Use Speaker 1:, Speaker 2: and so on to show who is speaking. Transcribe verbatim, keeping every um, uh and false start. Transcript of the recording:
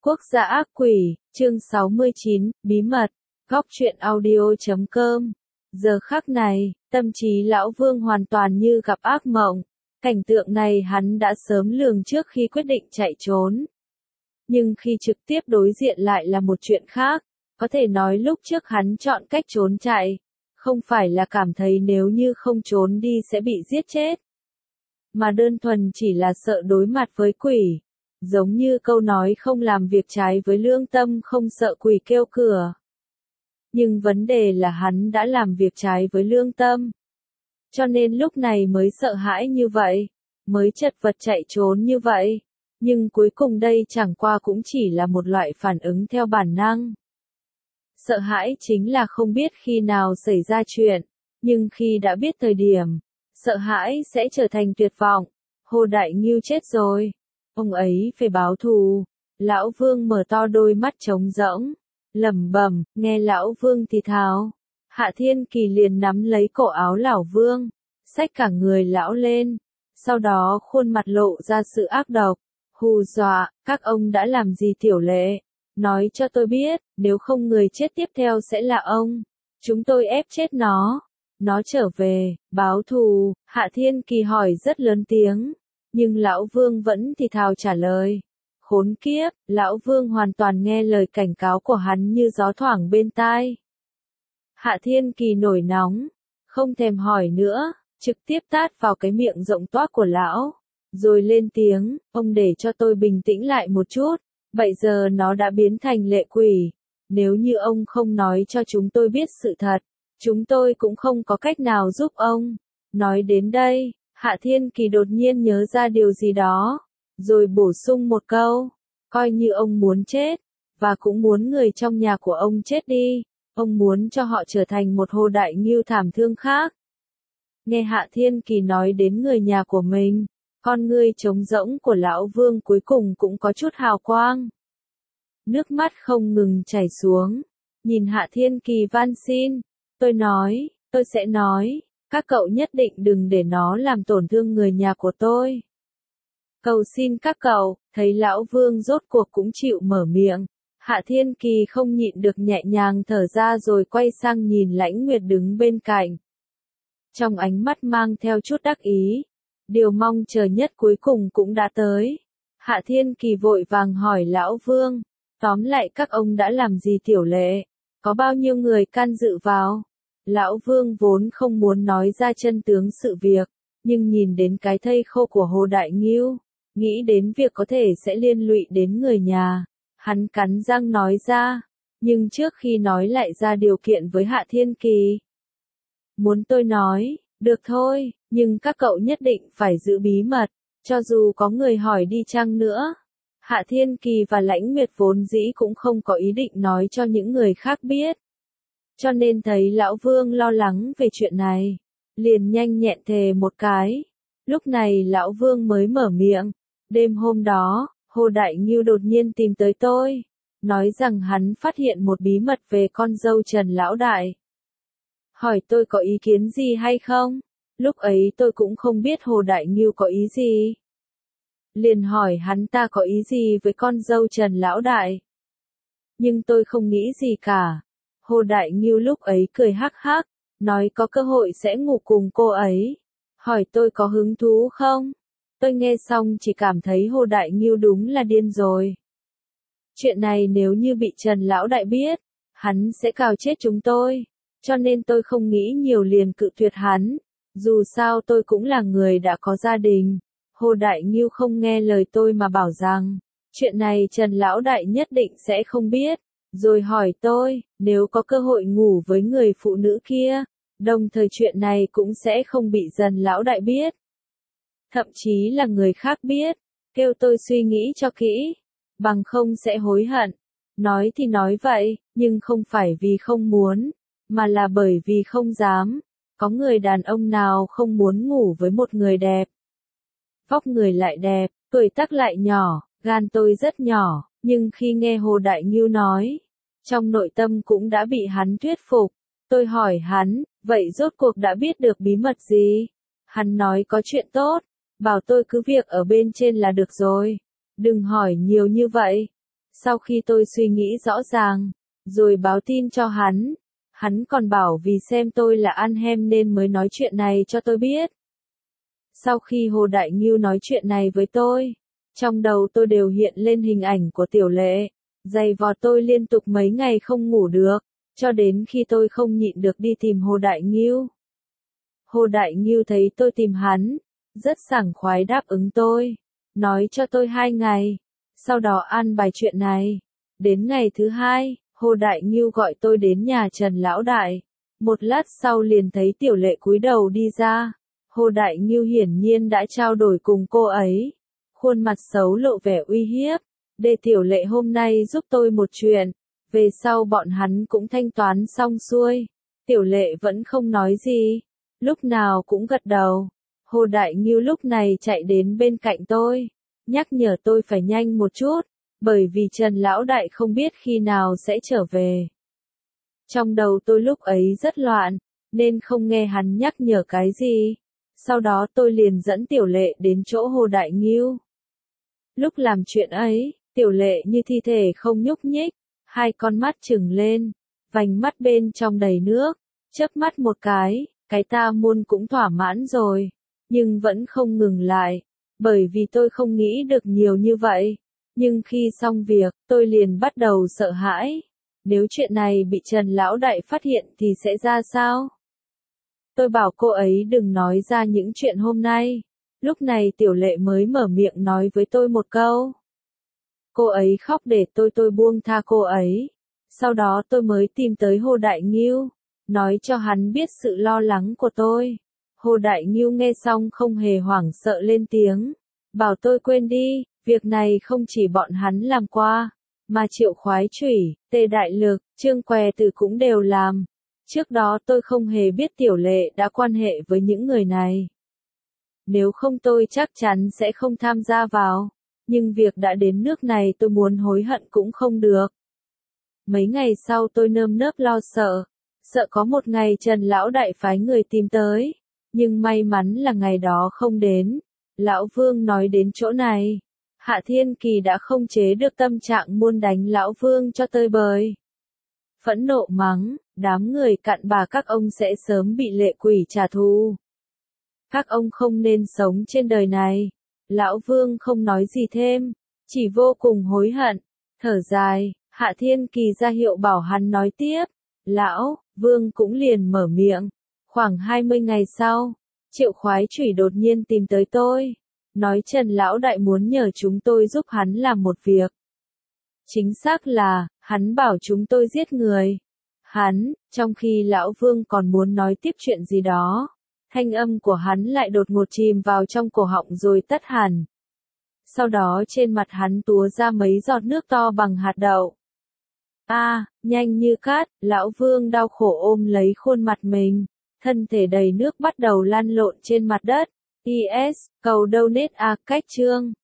Speaker 1: Quốc gia ác quỷ, chương sáu mươi chín, bí mật, góc truyện audio chấm com. Giờ khắc này, tâm trí lão Vương hoàn toàn như gặp ác mộng. Cảnh tượng này hắn đã sớm lường trước khi quyết định chạy trốn. Nhưng khi trực tiếp đối diện lại là một chuyện khác. Có thể nói lúc trước hắn chọn cách trốn chạy. Không phải là cảm thấy nếu như không trốn đi sẽ bị giết chết. Mà đơn thuần chỉ là sợ đối mặt với quỷ. Giống như câu nói không làm việc trái với lương tâm không sợ quỷ kêu cửa. Nhưng vấn đề là hắn đã làm việc trái với lương tâm. Cho nên lúc này mới sợ hãi như vậy, mới chật vật chạy trốn như vậy. Nhưng cuối cùng đây chẳng qua cũng chỉ là một loại phản ứng theo bản năng. Sợ hãi chính là không biết khi nào xảy ra chuyện, nhưng khi đã biết thời điểm, sợ hãi sẽ trở thành tuyệt vọng. Hồ Đại Ngưu chết rồi. Ông ấy phải báo thù. Lão Vương mở to đôi mắt trống rỗng, lẩm bẩm, nghe lão Vương thì thào. Hạ Thiên Kỳ liền nắm lấy cổ áo lão Vương, xách cả người lão lên, sau đó khuôn mặt lộ ra sự ác độc, hù dọa, các ông đã làm gì tiểu lệ? Nói cho tôi biết, nếu không người chết tiếp theo sẽ là ông. Chúng tôi ép chết nó. Nó trở về, báo thù, Hạ Thiên Kỳ hỏi rất lớn tiếng. Nhưng lão Vương vẫn thì thào trả lời. Khốn kiếp, lão Vương hoàn toàn nghe lời cảnh cáo của hắn như gió thoảng bên tai. Hạ Thiên Kỳ nổi nóng, không thèm hỏi nữa, trực tiếp tát vào cái miệng rộng toác của lão. Rồi lên tiếng, ông để cho tôi bình tĩnh lại một chút, bây giờ nó đã biến thành lệ quỷ. Nếu như ông không nói cho chúng tôi biết sự thật, chúng tôi cũng không có cách nào giúp ông. Nói đến đây, Hạ Thiên Kỳ đột nhiên nhớ ra điều gì đó, rồi bổ sung một câu, coi như ông muốn chết, và cũng muốn người trong nhà của ông chết đi, ông muốn cho họ trở thành một Hồ Đại Ngưu thảm thương khác. Nghe Hạ Thiên Kỳ nói đến người nhà của mình, con ngươi trống rỗng của lão Vương cuối cùng cũng có chút hào quang. Nước mắt không ngừng chảy xuống, nhìn Hạ Thiên Kỳ van xin, tôi nói, tôi sẽ nói. Các cậu nhất định đừng để nó làm tổn thương người nhà của tôi. Cầu xin các cậu, thấy lão Vương rốt cuộc cũng chịu mở miệng. Hạ Thiên Kỳ không nhịn được nhẹ nhàng thở ra rồi quay sang nhìn Lãnh Nguyệt đứng bên cạnh. Trong ánh mắt mang theo chút đắc ý. Điều mong chờ nhất cuối cùng cũng đã tới. Hạ Thiên Kỳ vội vàng hỏi lão Vương. Tóm lại các ông đã làm gì tiểu lệ? Có bao nhiêu người can dự vào? Lão Vương vốn không muốn nói ra chân tướng sự việc, nhưng nhìn đến cái thây khô của Hồ Đại Ngưu, nghĩ đến việc có thể sẽ liên lụy đến người nhà, hắn cắn răng nói ra, nhưng trước khi nói lại ra điều kiện với Hạ Thiên Kỳ. Muốn tôi nói, được thôi, nhưng các cậu nhất định phải giữ bí mật, cho dù có người hỏi đi chăng nữa. Hạ Thiên Kỳ và Lãnh Nguyệt vốn dĩ cũng không có ý định nói cho những người khác biết. Cho nên thấy lão Vương lo lắng về chuyện này, liền nhanh nhẹn thề một cái. Lúc này lão Vương mới mở miệng, đêm hôm đó, Hồ Đại Ngưu đột nhiên tìm tới tôi, nói rằng hắn phát hiện một bí mật về con dâu Trần Lão Đại. Hỏi tôi có ý kiến gì hay không? Lúc ấy tôi cũng không biết Hồ Đại Ngưu có ý gì. Liền hỏi hắn ta có ý gì với con dâu Trần Lão Đại. Nhưng tôi không nghĩ gì cả. Hồ Đại Ngưu lúc ấy cười hắc hắc, nói có cơ hội sẽ ngủ cùng cô ấy. Hỏi tôi có hứng thú không? Tôi nghe xong chỉ cảm thấy Hồ Đại Ngưu đúng là điên rồi. Chuyện này nếu như bị Trần Lão Đại biết, hắn sẽ cào chết chúng tôi. Cho nên tôi không nghĩ nhiều liền cự tuyệt hắn. Dù sao tôi cũng là người đã có gia đình. Hồ Đại Ngưu không nghe lời tôi mà bảo rằng, chuyện này Trần Lão Đại nhất định sẽ không biết. Rồi hỏi tôi, nếu có cơ hội ngủ với người phụ nữ kia, đồng thời chuyện này cũng sẽ không bị Trần Lão Đại biết. Thậm chí là người khác biết, kêu tôi suy nghĩ cho kỹ, bằng không sẽ hối hận. Nói thì nói vậy, nhưng không phải vì không muốn, mà là bởi vì không dám. Có người đàn ông nào không muốn ngủ với một người đẹp. Vóc người lại đẹp, tuổi tác lại nhỏ, gan tôi rất nhỏ. Nhưng khi nghe Hồ Đại Ngưu nói, trong nội tâm cũng đã bị hắn thuyết phục. Tôi hỏi hắn, vậy rốt cuộc đã biết được bí mật gì? Hắn nói có chuyện tốt, bảo tôi cứ việc ở bên trên là được rồi. Đừng hỏi nhiều như vậy. Sau khi tôi suy nghĩ rõ ràng, rồi báo tin cho hắn, hắn còn bảo vì xem tôi là ăn hem nên mới nói chuyện này cho tôi biết. Sau khi Hồ Đại Ngưu nói chuyện này với tôi, trong đầu tôi đều hiện lên hình ảnh của Tiểu Lệ, giày vò tôi liên tục mấy ngày không ngủ được, cho đến khi tôi không nhịn được đi tìm Hồ Đại Ngưu. Hồ Đại Ngưu thấy tôi tìm hắn, rất sảng khoái đáp ứng tôi, nói cho tôi hai ngày, sau đó an bài chuyện này. Đến ngày thứ hai, Hồ Đại Ngưu gọi tôi đến nhà Trần Lão Đại, một lát sau liền thấy Tiểu Lệ cúi đầu đi ra. Hồ Đại Ngưu hiển nhiên đã trao đổi cùng cô ấy, khuôn mặt xấu lộ vẻ uy hiếp, để Tiểu Lệ hôm nay giúp tôi một chuyện, về sau bọn hắn cũng thanh toán xong xuôi. Tiểu Lệ vẫn không nói gì, lúc nào cũng gật đầu. Hồ Đại Ngưu lúc này chạy đến bên cạnh tôi, nhắc nhở tôi phải nhanh một chút, bởi vì Trần Lão Đại không biết khi nào sẽ trở về. Trong đầu tôi lúc ấy rất loạn, nên không nghe hắn nhắc nhở cái gì. Sau đó tôi liền dẫn Tiểu Lệ đến chỗ Hồ Đại Ngưu. Lúc làm chuyện ấy, Tiểu Lệ như thi thể không nhúc nhích, hai con mắt trừng lên, vành mắt bên trong đầy nước, chớp mắt một cái, cái ta muôn cũng thỏa mãn rồi, nhưng vẫn không ngừng lại, bởi vì tôi không nghĩ được nhiều như vậy. Nhưng khi xong việc, tôi liền bắt đầu sợ hãi. Nếu chuyện này bị Trần Lão Đại phát hiện thì sẽ ra sao? Tôi bảo cô ấy đừng nói ra những chuyện hôm nay. Lúc này Tiểu Lệ mới mở miệng nói với tôi một câu. Cô ấy khóc để tôi tôi buông tha cô ấy. Sau đó tôi mới tìm tới Hồ Đại Ngưu, nói cho hắn biết sự lo lắng của tôi. Hồ Đại Ngưu nghe xong không hề hoảng sợ lên tiếng, bảo tôi quên đi, việc này không chỉ bọn hắn làm qua, mà Triệu Khoái Chủy, Tề Đại Lực, Trương Què Từ cũng đều làm. Trước đó tôi không hề biết Tiểu Lệ đã quan hệ với những người này. Nếu không tôi chắc chắn sẽ không tham gia vào, nhưng việc đã đến nước này tôi muốn hối hận cũng không được. Mấy ngày sau tôi nơm nớp lo sợ, sợ có một ngày Trần Lão Đại phái người tìm tới, nhưng may mắn là ngày đó không đến. Lão Vương nói đến chỗ này, Hạ Thiên Kỳ đã không chế được tâm trạng muốn đánh Lão Vương cho tơi bời. Phẫn nộ mắng, đám người cặn bà các ông sẽ sớm bị lệ quỷ trả thù. Các ông không nên sống trên đời này. Lão Vương không nói gì thêm, chỉ vô cùng hối hận, thở dài. Hạ Thiên Kỳ ra hiệu bảo hắn nói tiếp. Lão Vương cũng liền mở miệng. Khoảng hai mươi ngày sau, Triệu Khoái Chủy đột nhiên tìm tới tôi, nói Trần Lão Đại muốn nhờ chúng tôi giúp hắn làm một việc. Chính xác là, hắn bảo chúng tôi giết người. Hắn, trong khi Lão Vương còn muốn nói tiếp chuyện gì đó, thanh âm của hắn lại đột ngột chìm vào trong cổ họng rồi tắt hẳn. Sau đó trên mặt hắn túa ra mấy giọt nước to bằng hạt đậu. A, à, nhanh như cát, Lão Vương đau khổ ôm lấy khuôn mặt mình, thân thể đầy nước bắt đầu lăn lộn trên mặt đất. i ét, cầu donate a cách chương.